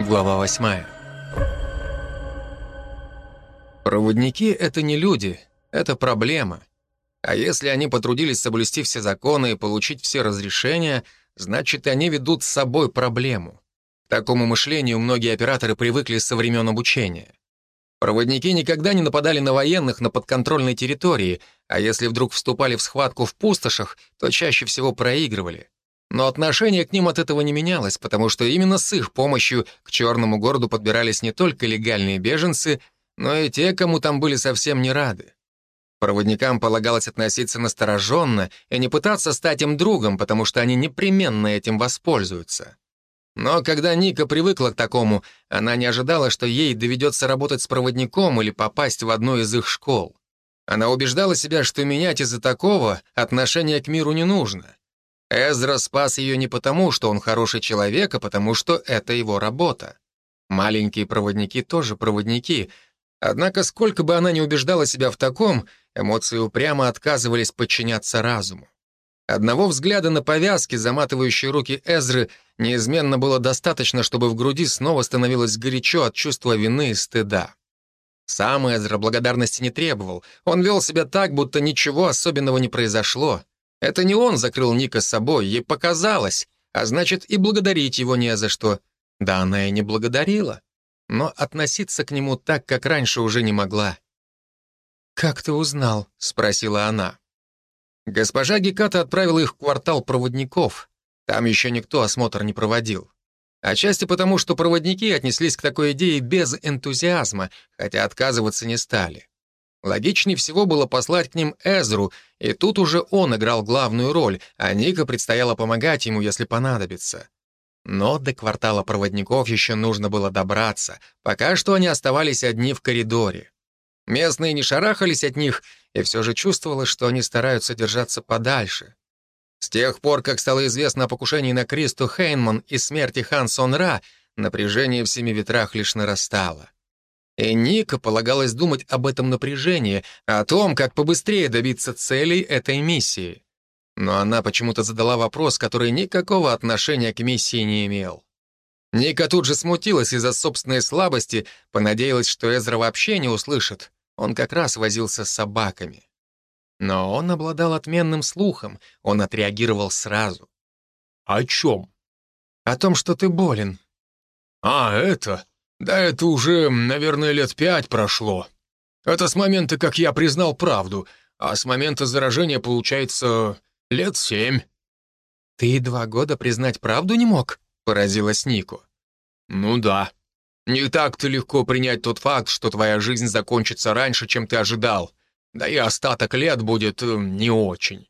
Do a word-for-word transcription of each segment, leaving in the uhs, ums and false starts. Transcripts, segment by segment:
Глава восьмая. Проводники — это не люди, это проблема. А если они потрудились соблюсти все законы и получить все разрешения, значит, они ведут с собой проблему. К такому мышлению многие операторы привыкли со времен обучения. Проводники никогда не нападали на военных на подконтрольной территории, а если вдруг вступали в схватку в пустошах, то чаще всего проигрывали. Но отношение к ним от этого не менялось, потому что именно с их помощью к Черному городу подбирались не только легальные беженцы, но и те, кому там были совсем не рады. Проводникам полагалось относиться настороженно и не пытаться стать им другом, потому что они непременно этим воспользуются. Но когда Ника привыкла к такому, она не ожидала, что ей доведется работать с проводником или попасть в одну из их школ. Она убеждала себя, что менять из-за такого отношение к миру не нужно. Эзра спас ее не потому, что он хороший человек, а потому что это его работа. Маленькие проводники тоже проводники. Однако, сколько бы она ни убеждала себя в таком, эмоции упрямо отказывались подчиняться разуму. Одного взгляда на повязки, заматывающие руки Эзры, неизменно было достаточно, чтобы в груди снова становилось горячо от чувства вины и стыда. Сам Эзра благодарности не требовал. Он вел себя так, будто ничего особенного не произошло. Это не он закрыл Ника с собой, ей показалось, а значит, и благодарить его не за что. Да она и не благодарила, но относиться к нему так, как раньше, уже не могла. «Как ты узнал?» — спросила она. Госпожа Геката отправила их в квартал проводников. Там еще никто осмотр не проводил. Отчасти потому, что проводники отнеслись к такой идее без энтузиазма, хотя отказываться не стали. Логичнее всего было послать к ним Эзру, и тут уже он играл главную роль, а Ника предстояло помогать ему, если понадобится. Но до квартала проводников еще нужно было добраться. Пока что они оставались одни в коридоре. Местные не шарахались от них, и все же чувствовалось, что они стараются держаться подальше. С тех пор, как стало известно о покушении на Кристу Хейнман и смерти Хан Сон-Ра, напряжение в семи ветрах лишь нарастало. И Ника полагалось думать об этом напряжении, о том, как побыстрее добиться целей этой миссии. Но она почему-то задала вопрос, который никакого отношения к миссии не имел. Ника тут же смутилась из-за собственной слабости, понадеялась, что Эзра вообще не услышит. Он как раз возился с собаками. Но он обладал отменным слухом, он отреагировал сразу. «О чем?» «О том, что ты болен». «А, это? Да это уже, наверное, лет пять прошло. Это с момента, как я признал правду, а с момента заражения, получается, лет семь». «Ты два года признать правду не мог?» — поразилась Нику. «Ну да. Не так-то легко принять тот факт, что твоя жизнь закончится раньше, чем ты ожидал. Да и остаток лет будет э, не очень».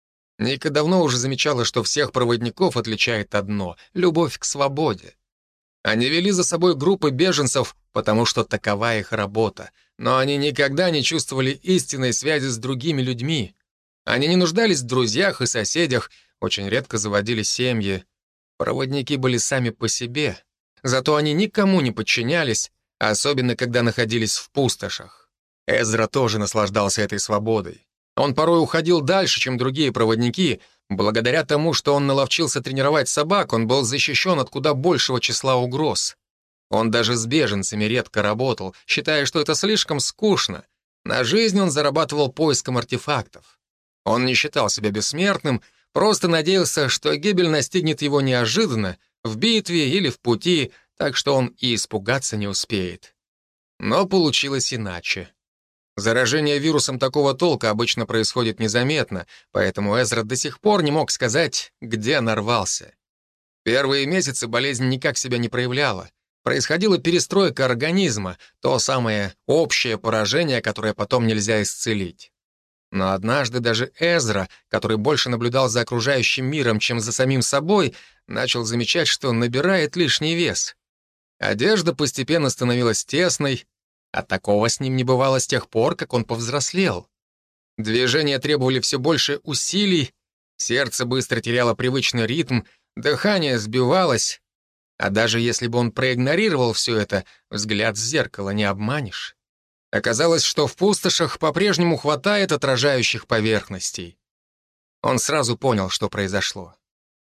Ника давно уже замечала, что всех проводников отличает одно — любовь к свободе. Они вели за собой группы беженцев, потому что такова их работа, но они никогда не чувствовали истинной связи с другими людьми. Они не нуждались в друзьях и соседях, очень редко заводили семьи. Проводники были сами по себе, зато они никому не подчинялись, особенно когда находились в пустошах. Эзра тоже наслаждался этой свободой. Он порой уходил дальше, чем другие проводники. Благодаря тому, что он наловчился тренировать собак, он был защищен от куда большего числа угроз. Он даже с беженцами редко работал, считая, что это слишком скучно. На жизнь он зарабатывал поиском артефактов. Он не считал себя бессмертным, просто надеялся, что гибель настигнет его неожиданно, в битве или в пути, так что он и испугаться не успеет. Но получилось иначе. Заражение вирусом такого толка обычно происходит незаметно, поэтому Эзра до сих пор не мог сказать, где нарвался. Первые месяцы болезнь никак себя не проявляла. Происходила перестройка организма, то самое общее поражение, которое потом нельзя исцелить. Но однажды даже Эзра, который больше наблюдал за окружающим миром, чем за самим собой, начал замечать, что набирает лишний вес. Одежда постепенно становилась тесной, а такого с ним не бывало с тех пор, как он повзрослел. Движения требовали все больше усилий, сердце быстро теряло привычный ритм, дыхание сбивалось. А даже если бы он проигнорировал все это, взгляд в зеркало не обманешь. Оказалось, что в пустошах по-прежнему хватает отражающих поверхностей. Он сразу понял, что произошло.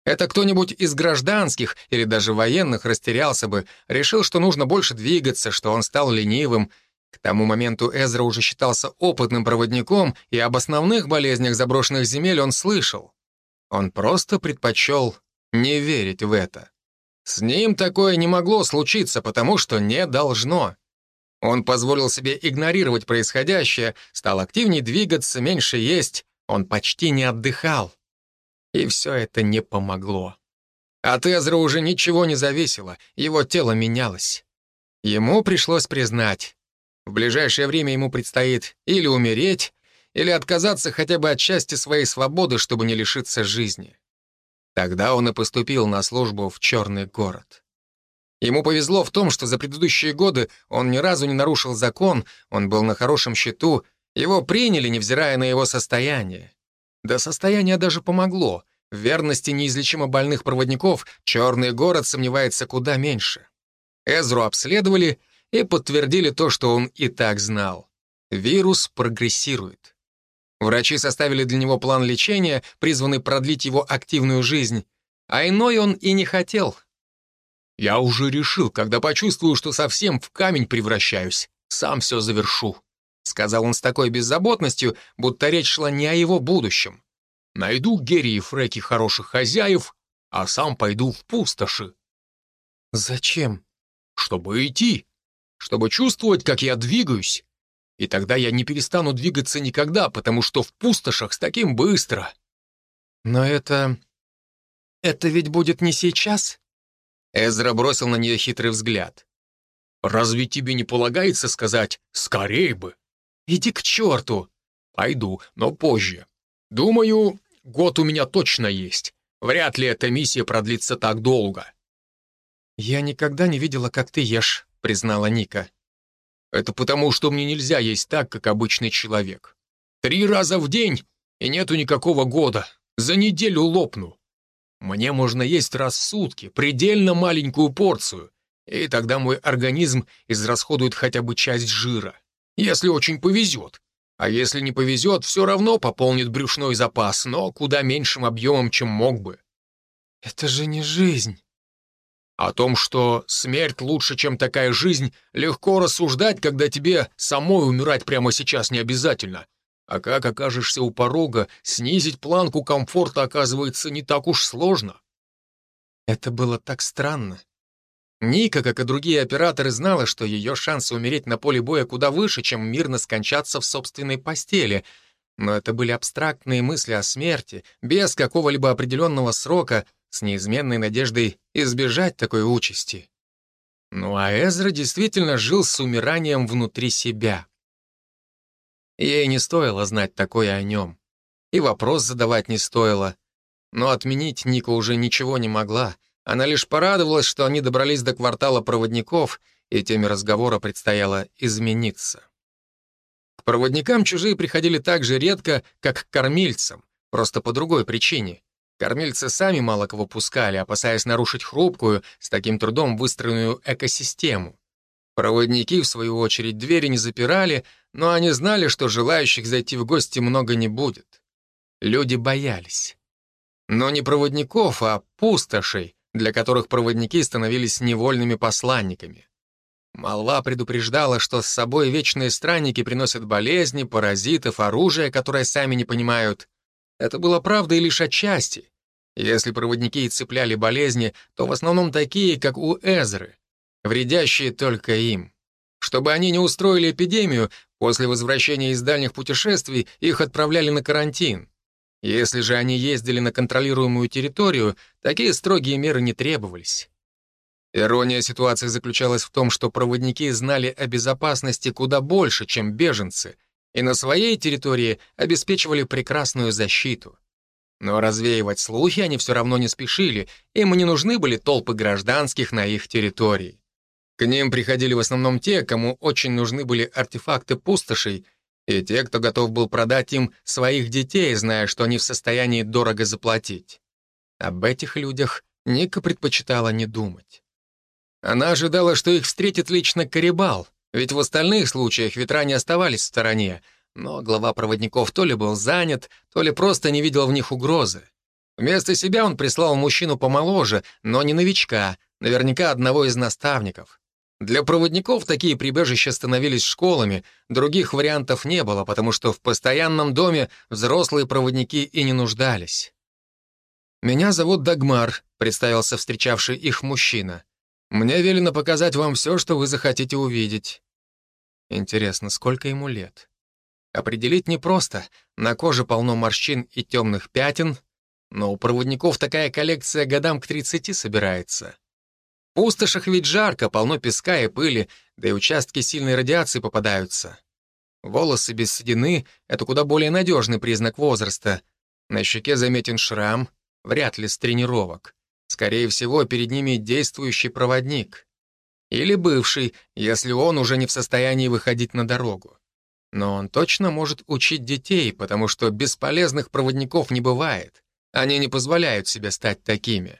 Это кто-нибудь из гражданских или даже военных растерялся бы, решил, что нужно больше двигаться, что он стал ленивым. К тому моменту Эзра уже считался опытным проводником, и об основных болезнях заброшенных земель он слышал. Он просто предпочел не верить в это. С ним такое не могло случиться, потому что не должно. Он позволил себе игнорировать происходящее, стал активнее двигаться, меньше есть, он почти не отдыхал. И все это не помогло. От Эзра уже ничего не зависело, его тело менялось. Ему пришлось признать, в ближайшее время ему предстоит или умереть, или отказаться хотя бы от части своей свободы, чтобы не лишиться жизни. Тогда он и поступил на службу в Черный город. Ему повезло в том, что за предыдущие годы он ни разу не нарушил закон, он был на хорошем счету, его приняли, невзирая на его состояние. Да состояние даже помогло. В верности неизлечимо больных проводников Черный город сомневается куда меньше. Эзру обследовали и подтвердили то, что он и так знал. Вирус прогрессирует. Врачи составили для него план лечения, призванный продлить его активную жизнь, а иной он и не хотел. «Я уже решил, когда почувствую, что совсем в камень превращаюсь, сам все завершу», сказал он с такой беззаботностью, будто речь шла не о его будущем. «Найду Герри и Фреки хороших хозяев, а сам пойду в пустоши». «Зачем?» «Чтобы идти, чтобы чувствовать, как я двигаюсь. И тогда я не перестану двигаться никогда, потому что в пустошах с таким быстро». «Но это... это ведь будет не сейчас?» Эзра бросил на нее хитрый взгляд. «Разве тебе не полагается сказать «скорей бы»?» «Иди к черту!» «Пойду, но позже. Думаю, год у меня точно есть. Вряд ли эта миссия продлится так долго». «Я никогда не видела, как ты ешь», — признала Ника. «Это потому, что мне нельзя есть так, как обычный человек. Три раза в день, и нету никакого года. За неделю лопну. Мне можно есть раз в сутки, предельно маленькую порцию, и тогда мой организм израсходует хотя бы часть жира. Если очень повезет. А если не повезет, все равно пополнит брюшной запас, но куда меньшим объемом, чем мог бы». «Это же не жизнь». О том, что смерть лучше, чем такая жизнь, легко рассуждать, когда тебе самой умирать прямо сейчас не обязательно. А как окажешься у порога, снизить планку комфорта оказывается не так уж сложно. Это было так странно. Ника, как и другие операторы, знала, что ее шансы умереть на поле боя куда выше, чем мирно скончаться в собственной постели. Но это были абстрактные мысли о смерти, без какого-либо определенного срока, с неизменной надеждой избежать такой участи. Ну а Эзра действительно жил с умиранием внутри себя. Ей не стоило знать такое о нем. И вопрос задавать не стоило. Но отменить Ника уже ничего не могла. Она лишь порадовалась, что они добрались до квартала проводников, и теме разговора предстояло измениться. К проводникам чужие приходили так же редко, как к кормильцам, просто по другой причине. Кормильцы сами мало кого пускали, опасаясь нарушить хрупкую, с таким трудом выстроенную экосистему. Проводники, в свою очередь, двери не запирали, но они знали, что желающих зайти в гости много не будет. Люди боялись. Но не проводников, а пустошей, для которых проводники становились невольными посланниками. Молва предупреждала, что с собой вечные странники приносят болезни, паразитов, оружие, которое сами не понимают. Это было правдой лишь отчасти. Если проводники и цепляли болезни, то в основном такие, как у Эзры, вредящие только им. Чтобы они не устроили эпидемию, после возвращения из дальних путешествий их отправляли на карантин. Если же они ездили на контролируемую территорию, такие строгие меры не требовались. Ирония ситуации заключалась в том, что проводники знали о безопасности куда больше, чем беженцы, и на своей территории обеспечивали прекрасную защиту. Но развеивать слухи они все равно не спешили, им не нужны были толпы гражданских на их территории. К ним приходили в основном те, кому очень нужны были артефакты пустошей, и те, кто готов был продать им своих детей, зная, что они в состоянии дорого заплатить. Об этих людях Ника предпочитала не думать. Она ожидала, что их встретит лично Карибал, ведь в остальных случаях ветра не оставались в стороне, но глава проводников то ли был занят, то ли просто не видел в них угрозы. Вместо себя он прислал мужчину помоложе, но не новичка, наверняка одного из наставников. Для проводников такие прибежища становились школами, других вариантов не было, потому что в постоянном доме взрослые проводники и не нуждались. «Меня зовут Дагмар», — представился встречавший их мужчина. «Мне велено показать вам все, что вы захотите увидеть». Интересно, сколько ему лет? Определить непросто. На коже полно морщин и темных пятен, но у проводников такая коллекция годам к тридцати собирается. В пустошах ведь жарко, полно песка и пыли, да и участки сильной радиации попадаются. Волосы без седины — это куда более надежный признак возраста. На щеке заметен шрам, вряд ли с тренировок. Скорее всего, перед ними действующий проводник. Или бывший, если он уже не в состоянии выходить на дорогу. Но он точно может учить детей, потому что бесполезных проводников не бывает. Они не позволяют себе стать такими.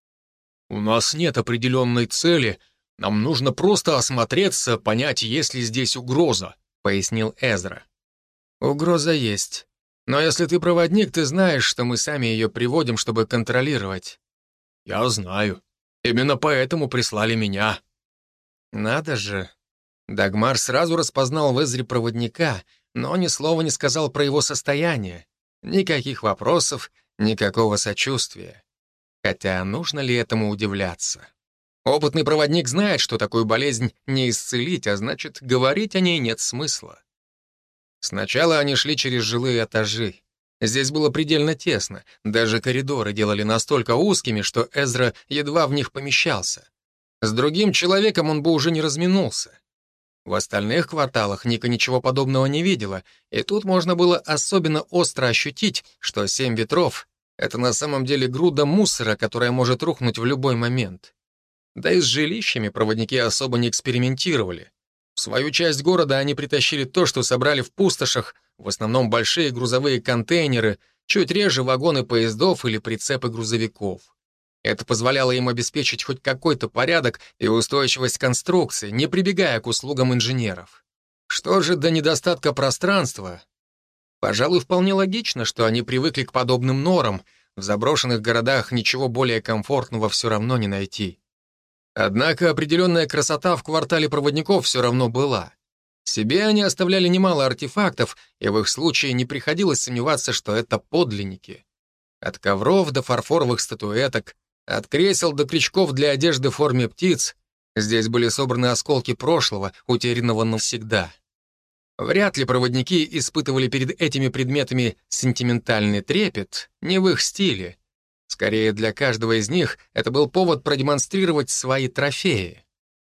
«У нас нет определенной цели. Нам нужно просто осмотреться, понять, есть ли здесь угроза», — пояснил Эзра. «Угроза есть. Но если ты проводник, ты знаешь, что мы сами ее приводим, чтобы контролировать». «Я знаю. Именно поэтому прислали меня». «Надо же». Дагмар сразу распознал в Эзре проводника, но ни слова не сказал про его состояние. Никаких вопросов, никакого сочувствия. Хотя нужно ли этому удивляться? Опытный проводник знает, что такую болезнь не исцелить, а значит, говорить о ней нет смысла. Сначала они шли через жилые этажи. Здесь было предельно тесно, даже коридоры делали настолько узкими, что Эзра едва в них помещался. С другим человеком он бы уже не разминулся. В остальных кварталах Ника ничего подобного не видела, и тут можно было особенно остро ощутить, что «Семь ветров» — это на самом деле груда мусора, которая может рухнуть в любой момент. Да и с жилищами проводники особо не экспериментировали. В свою часть города они притащили то, что собрали в пустошах, в основном большие грузовые контейнеры, чуть реже вагоны поездов или прицепы грузовиков. Это позволяло им обеспечить хоть какой-то порядок и устойчивость конструкции, не прибегая к услугам инженеров. Что же до недостатка пространства? Пожалуй, вполне логично, что они привыкли к подобным норам. В заброшенных городах ничего более комфортного все равно не найти. Однако определенная красота в квартале проводников все равно была. Себе они оставляли немало артефактов, и в их случае не приходилось сомневаться, что это подлинники. От ковров до фарфоровых статуэток, от кресел до крючков для одежды в форме птиц, здесь были собраны осколки прошлого, утерянного навсегда. Вряд ли проводники испытывали перед этими предметами сентиментальный трепет, не в их стиле. Скорее, для каждого из них это был повод продемонстрировать свои трофеи.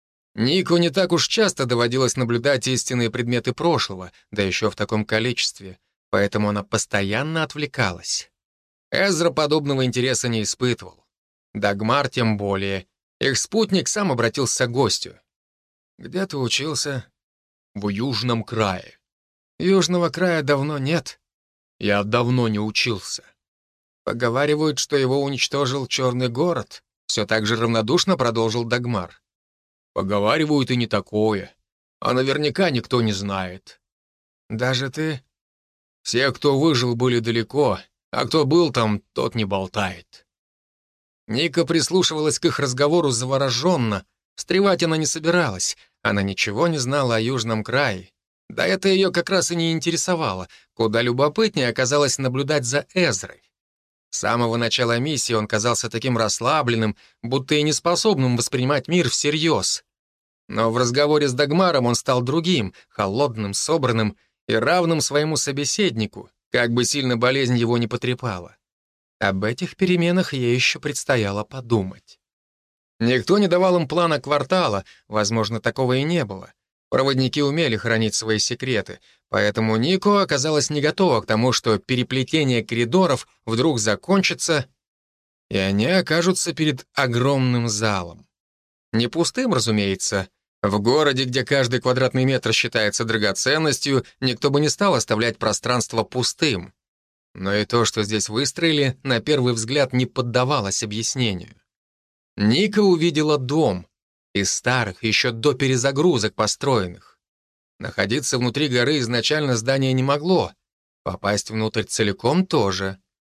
Нику не так уж часто доводилось наблюдать истинные предметы прошлого, да еще в таком количестве, поэтому она постоянно отвлекалась. Эзра подобного интереса не испытывал. Дагмар тем более. Их спутник сам обратился к гостю. «Где ты учился?» «В Южном крае». «Южного края давно нет». «Я давно не учился». «Поговаривают, что его уничтожил Черный город», — все так же равнодушно продолжил Дагмар. «Поговаривают и не такое. А наверняка никто не знает». «Даже ты?» «Все, кто выжил, были далеко, а кто был там, тот не болтает». Ника прислушивалась к их разговору завороженно. Встревать она не собиралась. Она ничего не знала о Южном крае. Да это ее как раз и не интересовало. Куда любопытнее оказалось наблюдать за Эзрой. С самого начала миссии он казался таким расслабленным, будто и неспособным воспринимать мир всерьез. Но в разговоре с Дагмаром он стал другим, холодным, собранным и равным своему собеседнику, как бы сильно болезнь его не потрепала. Об этих переменах ей еще предстояло подумать. Никто не давал им плана квартала, возможно, такого и не было. Проводники умели хранить свои секреты, поэтому Нико оказалась не готова к тому, что переплетение коридоров вдруг закончится, и они окажутся перед огромным залом. Не пустым, разумеется. В городе, где каждый квадратный метр считается драгоценностью, никто бы не стал оставлять пространство пустым. Но и то, что здесь выстроили, на первый взгляд не поддавалось объяснению. Ника увидела дом, из старых, еще до перезагрузок построенных. Находиться внутри горы изначально здание не могло, попасть внутрь целиком тоже.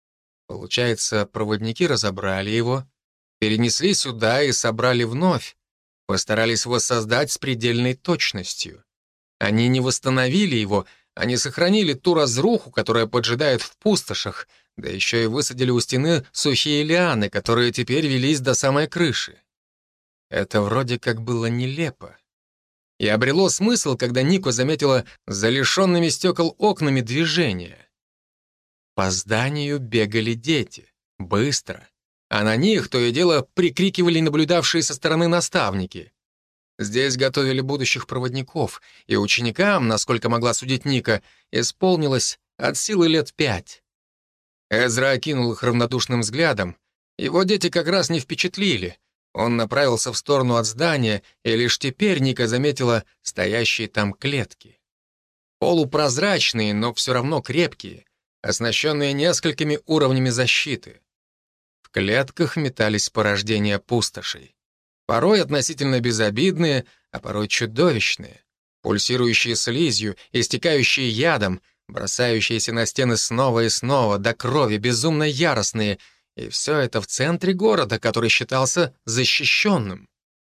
Получается, проводники разобрали его, перенесли сюда и собрали вновь, постарались воссоздать с предельной точностью. Они не восстановили его, они сохранили ту разруху, которая поджидает в пустошах, да еще и высадили у стены сухие лианы, которые теперь велись до самой крыши. Это вроде как было нелепо. И обрело смысл, когда Нико заметила за лишенными стекол окнами движение. По зданию бегали дети. Быстро. А на них то и дело прикрикивали наблюдавшие со стороны наставники. Здесь готовили будущих проводников, и ученикам, насколько могла судить Ника, исполнилось от силы лет пять. Эзра окинул их равнодушным взглядом. Его дети как раз не впечатлили. Он направился в сторону от здания, и лишь теперь Ника заметила стоящие там клетки. Полупрозрачные, но все равно крепкие, оснащенные несколькими уровнями защиты. В клетках метались порождения пустошей. Порой относительно безобидные, а порой чудовищные, пульсирующие слизью, истекающие ядом, бросающиеся на стены снова и снова, до крови, безумно яростные, и все это в центре города, который считался защищенным.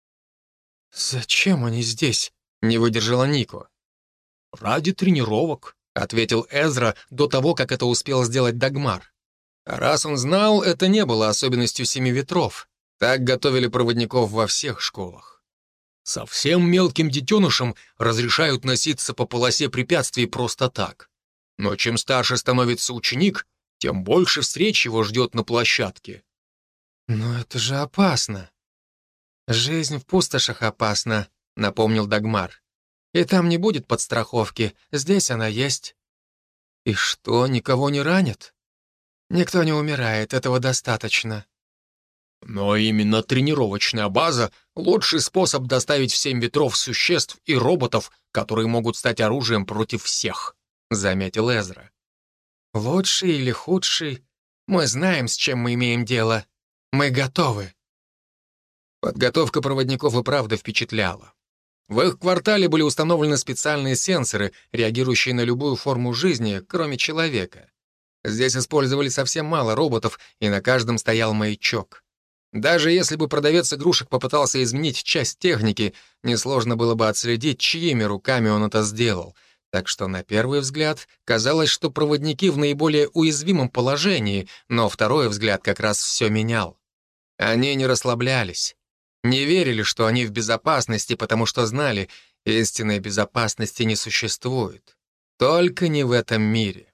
«Зачем они здесь?» — не выдержала Нико. «Ради тренировок», — ответил Эзра до того, как это успел сделать Дагмар. А раз он знал, это не было особенностью Семи Ветров. Так готовили проводников во всех школах. Совсем мелким детенышам разрешают носиться по полосе препятствий просто так. Но чем старше становится ученик, тем больше встреч его ждет на площадке. «Но это же опасно. Жизнь в пустошах опасна», — напомнил Дагмар. «И там не будет подстраховки, здесь она есть». «И что, никого не ранит?» «Никто не умирает, этого достаточно». «Но именно тренировочная база — лучший способ доставить в Семь Ветров существ и роботов, которые могут стать оружием против всех», — заметил Эзра. «Лучший или худший, мы знаем, с чем мы имеем дело. Мы готовы». Подготовка проводников и правда впечатляла. В их квартале были установлены специальные сенсоры, реагирующие на любую форму жизни, кроме человека. Здесь использовали совсем мало роботов, и на каждом стоял маячок. Даже если бы продавец игрушек попытался изменить часть техники, несложно было бы отследить, чьими руками он это сделал. Так что на первый взгляд казалось, что проводники в наиболее уязвимом положении, но второй взгляд как раз все менял. Они не расслаблялись, не верили, что они в безопасности, потому что знали, истинной безопасности не существует. Только не в этом мире.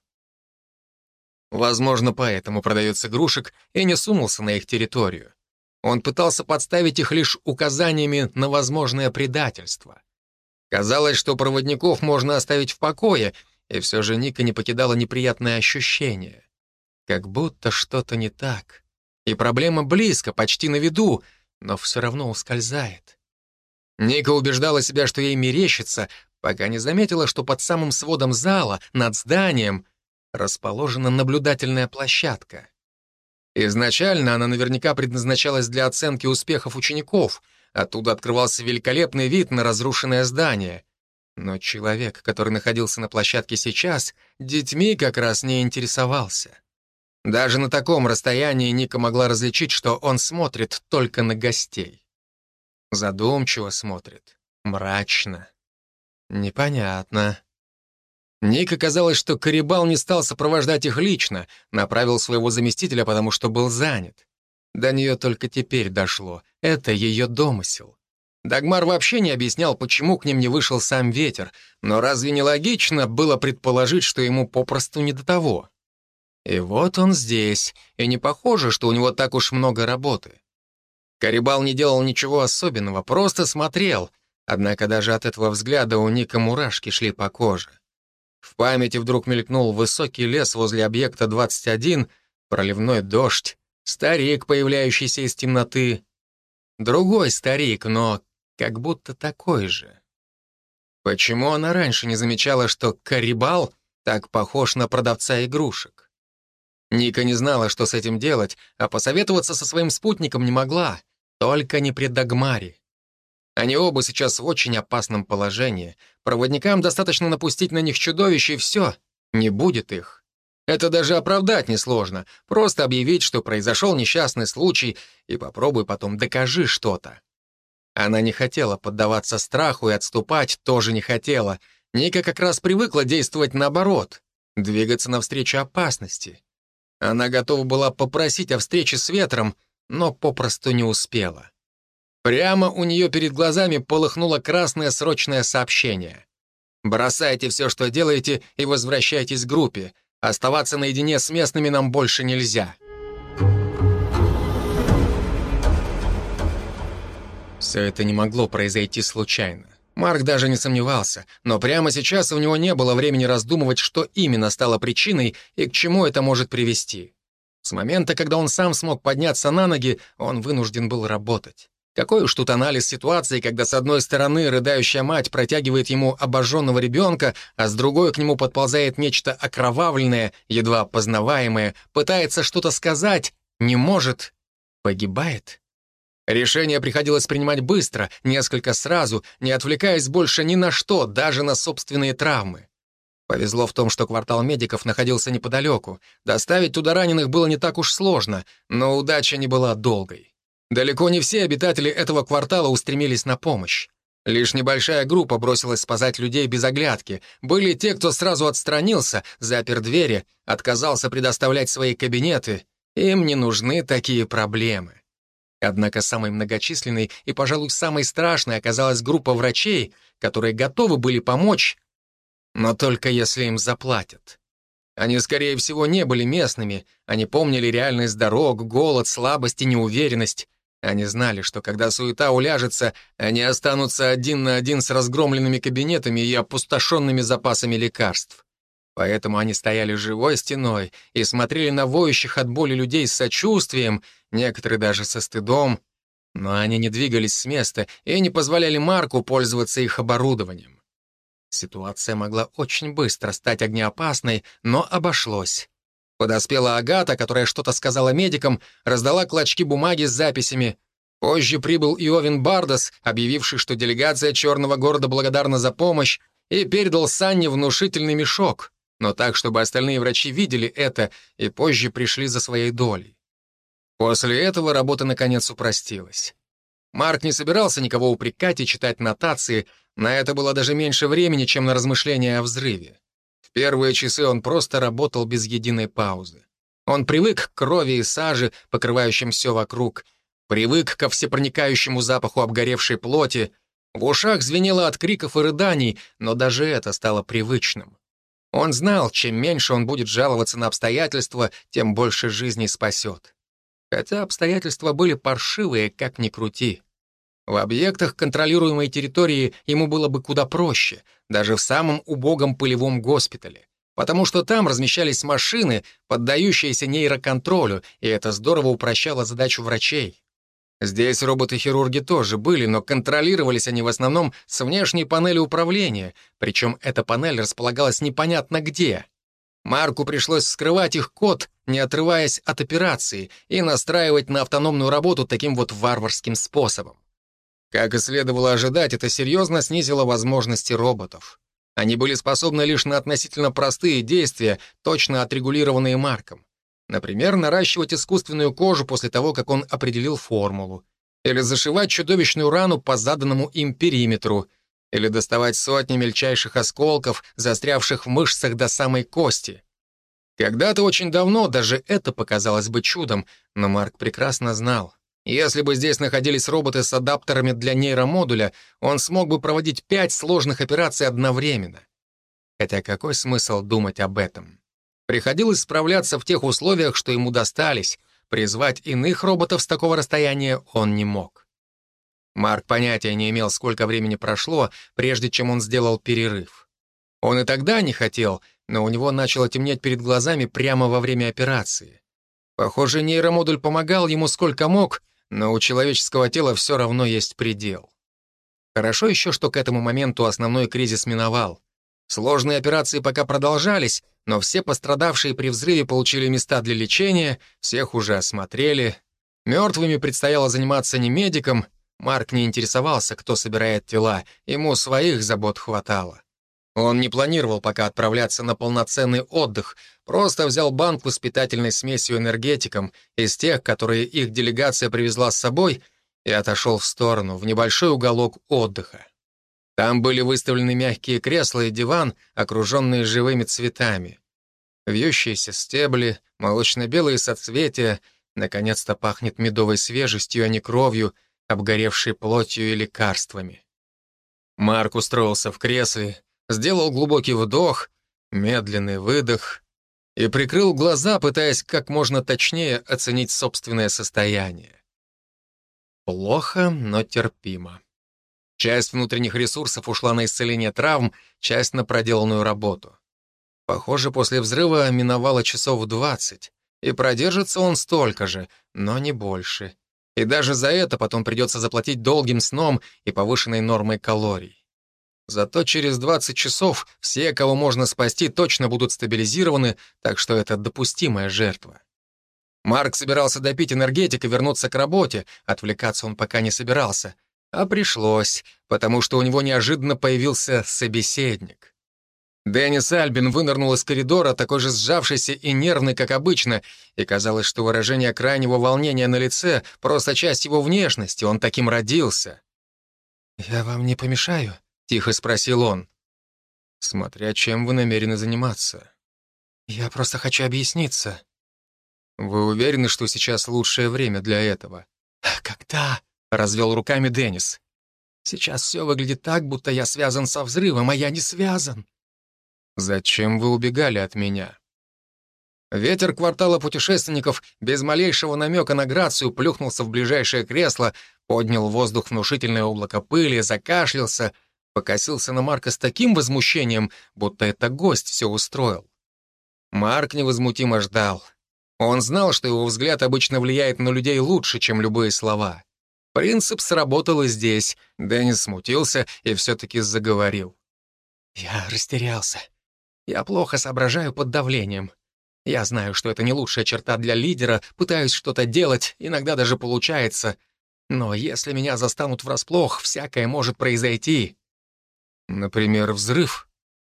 Возможно, поэтому продавец игрушек и не сунулся на их территорию. Он пытался подставить их лишь указаниями на возможное предательство. Казалось, что проводников можно оставить в покое, и все же Ника не покидала неприятное ощущение. Как будто что-то не так. И проблема близко, почти на виду, но все равно ускользает. Ника убеждала себя, что ей мерещится, пока не заметила, что под самым сводом зала, над зданием, расположена наблюдательная площадка. Изначально она наверняка предназначалась для оценки успехов учеников. Оттуда открывался великолепный вид на разрушенное здание. Но человек, который находился на площадке сейчас, детьми как раз не интересовался. Даже на таком расстоянии Ника могла различить, что он смотрит только на гостей. Задумчиво смотрит, мрачно. Непонятно. Ника казалось, что Карибал не стал сопровождать их лично, направил своего заместителя, потому что был занят. До нее только теперь дошло. Это ее домысел. Дагмар вообще не объяснял, почему к ним не вышел сам ветер, но разве не логично было предположить, что ему попросту не до того? И вот он здесь, и не похоже, что у него так уж много работы. Карибал не делал ничего особенного, просто смотрел, однако даже от этого взгляда у Ника мурашки шли по коже. В памяти вдруг мелькнул высокий лес возле объекта двадцать один, проливной дождь, старик, появляющийся из темноты. Другой старик, но как будто такой же. Почему она раньше не замечала, что Карибал так похож на продавца игрушек? Ника не знала, что с этим делать, а посоветоваться со своим спутником не могла, только не при Дагмаре. Они оба сейчас в очень опасном положении. Проводникам достаточно напустить на них чудовище, и все, не будет их. Это даже оправдать несложно. Просто объявить, что произошел несчастный случай, и попробуй потом докажи что-то. Она не хотела поддаваться страху и отступать тоже не хотела. Ника как раз привыкла действовать наоборот, двигаться навстречу опасности. Она готова была попросить о встрече с ветром, но попросту не успела. Прямо у нее перед глазами полыхнуло красное срочное сообщение. «Бросайте все, что делаете, и возвращайтесь к группе. Оставаться наедине с местными нам больше нельзя». Все это не могло произойти случайно. Марк даже не сомневался, но прямо сейчас у него не было времени раздумывать, что именно стало причиной и к чему это может привести. С момента, когда он сам смог подняться на ноги, он вынужден был работать. Какой уж тут анализ ситуации, когда с одной стороны рыдающая мать протягивает ему обожженного ребенка, а с другой к нему подползает нечто окровавленное, едва опознаваемое, пытается что-то сказать, не может, погибает. Решение приходилось принимать быстро, несколько сразу, не отвлекаясь больше ни на что, даже на собственные травмы. Повезло в том, что квартал медиков находился неподалеку. Доставить туда раненых было не так уж сложно, но удача не была долгой. Далеко не все обитатели этого квартала устремились на помощь. Лишь небольшая группа бросилась спасать людей без оглядки. Были те, кто сразу отстранился, запер двери, отказался предоставлять свои кабинеты. Им не нужны такие проблемы. Однако самой многочисленной и, пожалуй, самой страшной оказалась группа врачей, которые готовы были помочь, но только если им заплатят. Они, скорее всего, не были местными, они помнили реальность дорог, голод, слабость и неуверенность. Они знали, что когда суета уляжется, они останутся один на один с разгромленными кабинетами и опустошенными запасами лекарств. Поэтому они стояли живой стеной и смотрели на воющих от боли людей с сочувствием, некоторые даже со стыдом, но они не двигались с места и не позволяли Марку пользоваться их оборудованием. Ситуация могла очень быстро стать огнеопасной, но обошлось. Подоспела Агата, которая что-то сказала медикам, раздала клочки бумаги с записями. Позже прибыл Иовин Бардас, объявивший, что делегация Черного города благодарна за помощь, и передал Санне внушительный мешок, но так, чтобы остальные врачи видели это и позже пришли за своей долей. После этого работа наконец упростилась. Марк не собирался никого упрекать и читать нотации, на это было даже меньше времени, чем на размышления о взрыве. В первые часы он просто работал без единой паузы. Он привык к крови и саже, покрывающим все вокруг, привык ко всепроникающему запаху обгоревшей плоти, в ушах звенело от криков и рыданий, но даже это стало привычным. Он знал, чем меньше он будет жаловаться на обстоятельства, тем больше жизней спасет. Хотя обстоятельства были паршивые, как ни крути. В объектах контролируемой территории ему было бы куда проще, даже в самом убогом пылевом госпитале, потому что там размещались машины, поддающиеся нейроконтролю, и это здорово упрощало задачу врачей. Здесь роботы-хирурги тоже были, но контролировались они в основном с внешней панели управления, причем эта панель располагалась непонятно где. Марку пришлось вскрывать их код, не отрываясь от операции, и настраивать на автономную работу таким вот варварским способом. Как и следовало ожидать, это серьезно снизило возможности роботов. Они были способны лишь на относительно простые действия, точно отрегулированные Марком. Например, наращивать искусственную кожу после того, как он определил формулу, или зашивать чудовищную рану по заданному им периметру, или доставать сотни мельчайших осколков, застрявших в мышцах до самой кости. Когда-то очень давно даже это показалось бы чудом, но Марк прекрасно знал, если бы здесь находились роботы с адаптерами для нейромодуля, он смог бы проводить пять сложных операций одновременно. Хотя какой смысл думать об этом? Приходилось справляться в тех условиях, что ему достались. Призвать иных роботов с такого расстояния он не мог. Марк понятия не имел, сколько времени прошло, прежде чем он сделал перерыв. Он и тогда не хотел, но у него начало темнеть перед глазами прямо во время операции. Похоже, нейромодуль помогал ему сколько мог, но у человеческого тела все равно есть предел. Хорошо еще, что к этому моменту основной кризис миновал. Сложные операции пока продолжались, но все пострадавшие при взрыве получили места для лечения, всех уже осмотрели. Мертвыми предстояло заниматься не медикам, Марк не интересовался, кто собирает тела, ему своих забот хватало. Он не планировал пока отправляться на полноценный отдых, просто взял банку с питательной смесью энергетиком из тех, которые их делегация привезла с собой, и отошел в сторону, в небольшой уголок отдыха. Там были выставлены мягкие кресла и диван, окруженные живыми цветами. Вьющиеся стебли, молочно-белые соцветия, наконец-то пахнет медовой свежестью, а не кровью, обгоревшей плотью и лекарствами. Марк устроился в кресле, сделал глубокий вдох, медленный выдох и прикрыл глаза, пытаясь как можно точнее оценить собственное состояние. Плохо, но терпимо. Часть внутренних ресурсов ушла на исцеление травм, часть на проделанную работу. Похоже, после взрыва миновало часов двадцать, и продержится он столько же, но не больше. И даже за это потом придется заплатить долгим сном и повышенной нормой калорий. Зато через двадцать часов все, кого можно спасти, точно будут стабилизированы, так что это допустимая жертва. Марк собирался допить энергетик и вернуться к работе, отвлекаться он пока не собирался. А пришлось, потому что у него неожиданно появился собеседник. Деннис Альбин вынырнул из коридора, такой же сжавшийся и нервный, как обычно, и казалось, что выражение крайнего волнения на лице — просто часть его внешности, он таким родился. «Я вам не помешаю?» — тихо спросил он. «Смотря чем вы намерены заниматься». «Я просто хочу объясниться». «Вы уверены, что сейчас лучшее время для этого?» «Когда?» — развел руками Деннис. «Сейчас все выглядит так, будто я связан со взрывом, а я не связан». «Зачем вы убегали от меня?» Ветер квартала путешественников без малейшего намека на грацию плюхнулся в ближайшее кресло, поднял в воздух внушительное облако пыли, закашлялся, покосился на Марка с таким возмущением, будто это гость все устроил. Марк невозмутимо ждал. Он знал, что его взгляд обычно влияет на людей лучше, чем любые слова. Принцип сработал и здесь. Деннис смутился и все-таки заговорил. «Я растерялся. Я плохо соображаю под давлением. Я знаю, что это не лучшая черта для лидера, пытаюсь что-то делать, иногда даже получается. Но если меня застанут врасплох, всякое может произойти». «Например, взрыв?»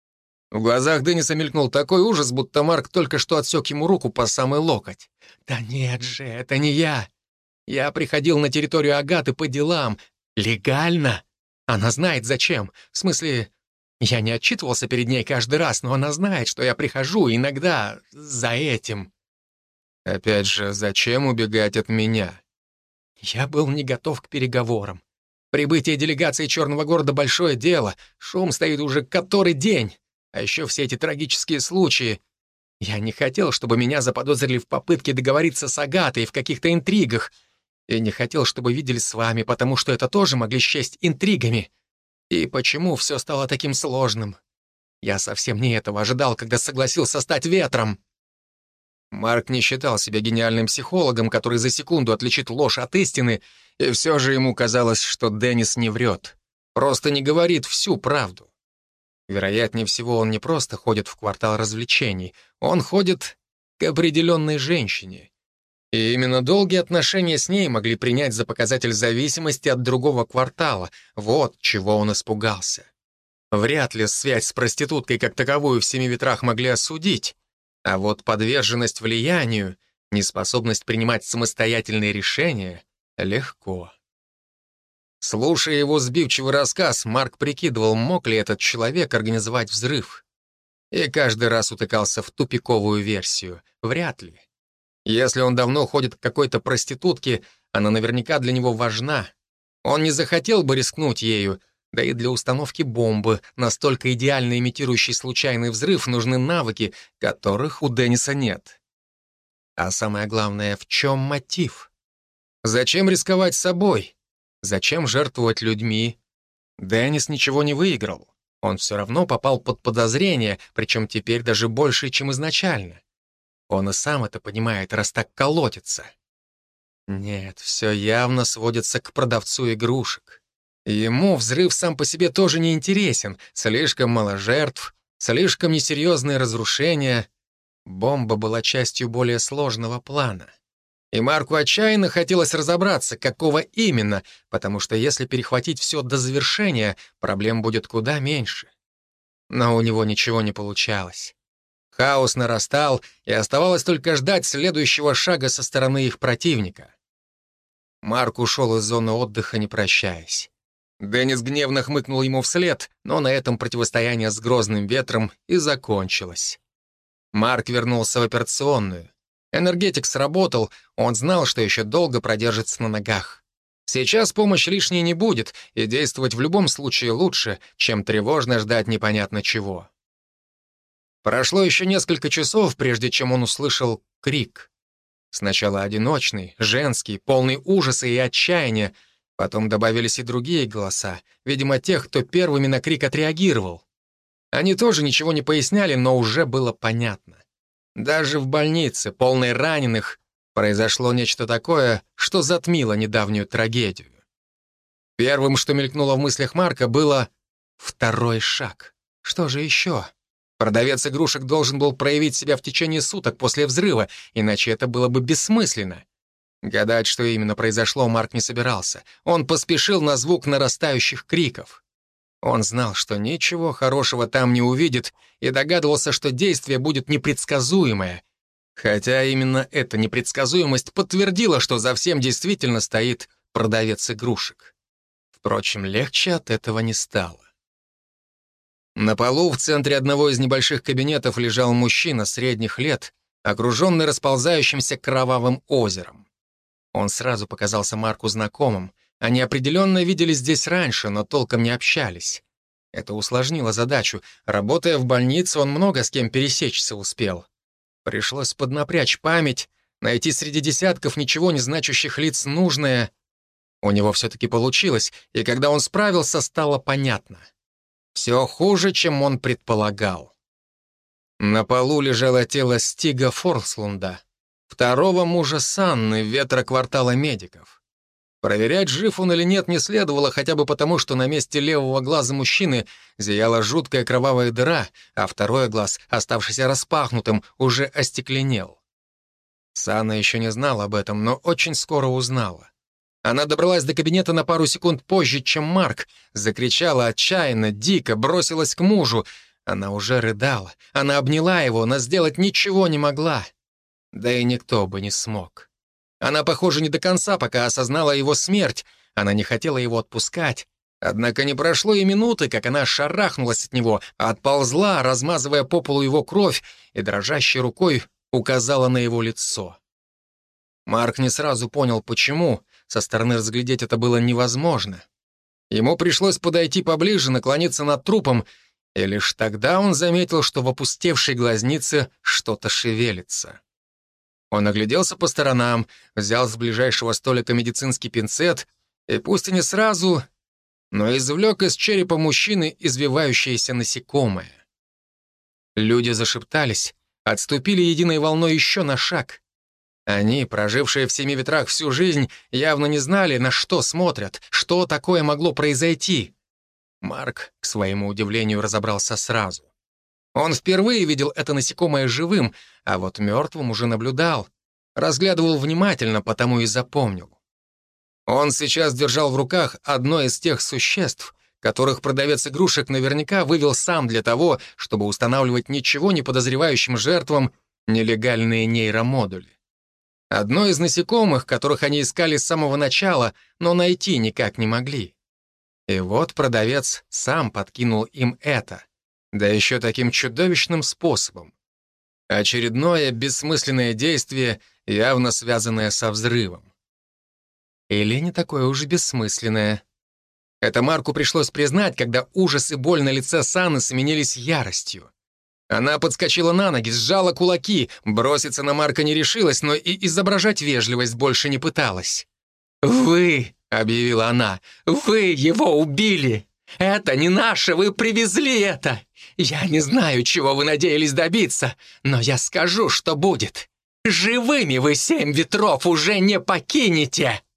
В глазах Денниса мелькнул такой ужас, будто Марк только что отсек ему руку по самый локоть. «Да нет же, это не я. Я приходил на территорию Агаты по делам. Легально. Она знает, зачем. В смысле, я не отчитывался перед ней каждый раз, но она знает, что я прихожу иногда за этим». «Опять же, зачем убегать от меня?» Я был не готов к переговорам. Прибытие делегации Черного города — большое дело. Шум стоит уже который день. А еще все эти трагические случаи. Я не хотел, чтобы меня заподозрили в попытке договориться с Агатой в каких-то интригах. И не хотел, чтобы видели с вами, потому что это тоже могли счесть интригами. И почему все стало таким сложным? Я совсем не этого ожидал, когда согласился стать ветром». Марк не считал себя гениальным психологом, который за секунду отличит ложь от истины, и все же ему казалось, что Деннис не врет. Просто не говорит всю правду. Вероятнее всего, он не просто ходит в квартал развлечений, он ходит к определенной женщине. И именно долгие отношения с ней могли принять за показатель зависимости от другого квартала. Вот чего он испугался. Вряд ли связь с проституткой как таковую в Семи Ветрах могли осудить. А вот подверженность влиянию, неспособность принимать самостоятельные решения — легко. Слушая его сбивчивый рассказ, Марк прикидывал, мог ли этот человек организовать взрыв. И каждый раз утыкался в тупиковую версию. Вряд ли. Если он давно ходит к какой-то проститутке, она наверняка для него важна. Он не захотел бы рискнуть ею, да и для установки бомбы, настолько идеально имитирующей случайный взрыв, нужны навыки, которых у Денниса нет. А самое главное, в чем мотив? Зачем рисковать собой? Зачем жертвовать людьми? Деннис ничего не выиграл. Он все равно попал под подозрение, причем теперь даже больше, чем изначально. Он и сам это понимает, раз так колотится. Нет, все явно сводится к продавцу игрушек. Ему взрыв сам по себе тоже не интересен. Слишком мало жертв, слишком несерьезные разрушения. Бомба была частью более сложного плана. И Марку отчаянно хотелось разобраться, какого именно, потому что если перехватить все до завершения, проблем будет куда меньше. но у него ничего не получалось. Хаос нарастал, и оставалось только ждать следующего шага со стороны их противника. Марк ушел из зоны отдыха, не прощаясь. Деннис гневно хмыкнул ему вслед, но на этом противостояние с грозным ветром и закончилось. Марк вернулся в операционную. Энергетик сработал, он знал, что еще долго продержится на ногах. Сейчас помощь лишней не будет, и действовать в любом случае лучше, чем тревожно ждать непонятно чего. Прошло еще несколько часов, прежде чем он услышал крик. Сначала одиночный, женский, полный ужаса и отчаяния, потом добавились и другие голоса, видимо, тех, кто первыми на крик отреагировал. Они тоже ничего не поясняли, но уже было понятно. Даже в больнице, полной раненых, произошло нечто такое, что затмило недавнюю трагедию. Первым, что мелькнуло в мыслях Марка, было второй шаг. Что же еще? Продавец игрушек должен был проявить себя в течение суток после взрыва, иначе это было бы бессмысленно. Гадать, что именно произошло, Марк не собирался. Он поспешил на звук нарастающих криков. Он знал, что ничего хорошего там не увидит, и догадывался, что действие будет непредсказуемое. Хотя именно эта непредсказуемость подтвердила, что за всем действительно стоит продавец игрушек. Впрочем, легче от этого не стало. На полу в центре одного из небольших кабинетов лежал мужчина средних лет, окруженный расползающимся кровавым озером. Он сразу показался Марку знакомым. Они определенно виделись здесь раньше, но толком не общались. Это усложнило задачу. Работая в больнице, он много с кем пересечься успел. Пришлось поднапрячь память, найти среди десятков ничего не значащих лиц нужное. У него все-таки получилось, и когда он справился, стало понятно. Все хуже, чем он предполагал. На полу лежало тело Стига Форслунда, второго мужа Санны, ветра квартала медиков. Проверять, жив он или нет, не следовало, хотя бы потому, что на месте левого глаза мужчины зияла жуткая кровавая дыра, а второй глаз, оставшийся распахнутым, уже остекленел. Санна еще не знала об этом, но очень скоро узнала. Она добралась до кабинета на пару секунд позже, чем Марк, закричала отчаянно, дико, бросилась к мужу. Она уже рыдала, она обняла его, но сделать ничего не могла. Да и никто бы не смог. Она, похоже, не до конца пока осознала его смерть, она не хотела его отпускать. Однако не прошло и минуты, как она шарахнулась от него, отползла, размазывая по полу его кровь, и дрожащей рукой указала на его лицо. Марк не сразу понял, почему. Со стороны разглядеть это было невозможно. Ему пришлось подойти поближе, наклониться над трупом, и лишь тогда он заметил, что в опустевшей глазнице что-то шевелится. Он огляделся по сторонам, взял с ближайшего столика медицинский пинцет и, пусть и не сразу, но извлек из черепа мужчины извивающееся насекомое. Люди зашептались, отступили единой волной еще на шаг. Они, прожившие в семи ветрах всю жизнь, явно не знали, на что смотрят, что такое могло произойти. Марк, к своему удивлению, разобрался сразу. Он впервые видел это насекомое живым, а вот мертвым уже наблюдал. Разглядывал внимательно, потому и запомнил. Он сейчас держал в руках одно из тех существ, которых продавец игрушек наверняка вывел сам для того, чтобы устанавливать ничего не подозревающим жертвам нелегальные нейромодули. Одно из насекомых, которых они искали с самого начала, но найти никак не могли. И вот продавец сам подкинул им это, да еще таким чудовищным способом. Очередное бессмысленное действие, явно связанное со взрывом. Или не такое уж бессмысленное. Это Марку пришлось признать, когда ужас и боль на лице Санны сменились яростью. Она подскочила на ноги, сжала кулаки, броситься на Марка не решилась, но и изображать вежливость больше не пыталась. «Вы», — объявила она, — «вы его убили! Это не наше, вы привезли это! Я не знаю, чего вы надеялись добиться, но я скажу, что будет. Живыми вы семь ветров уже не покинете!»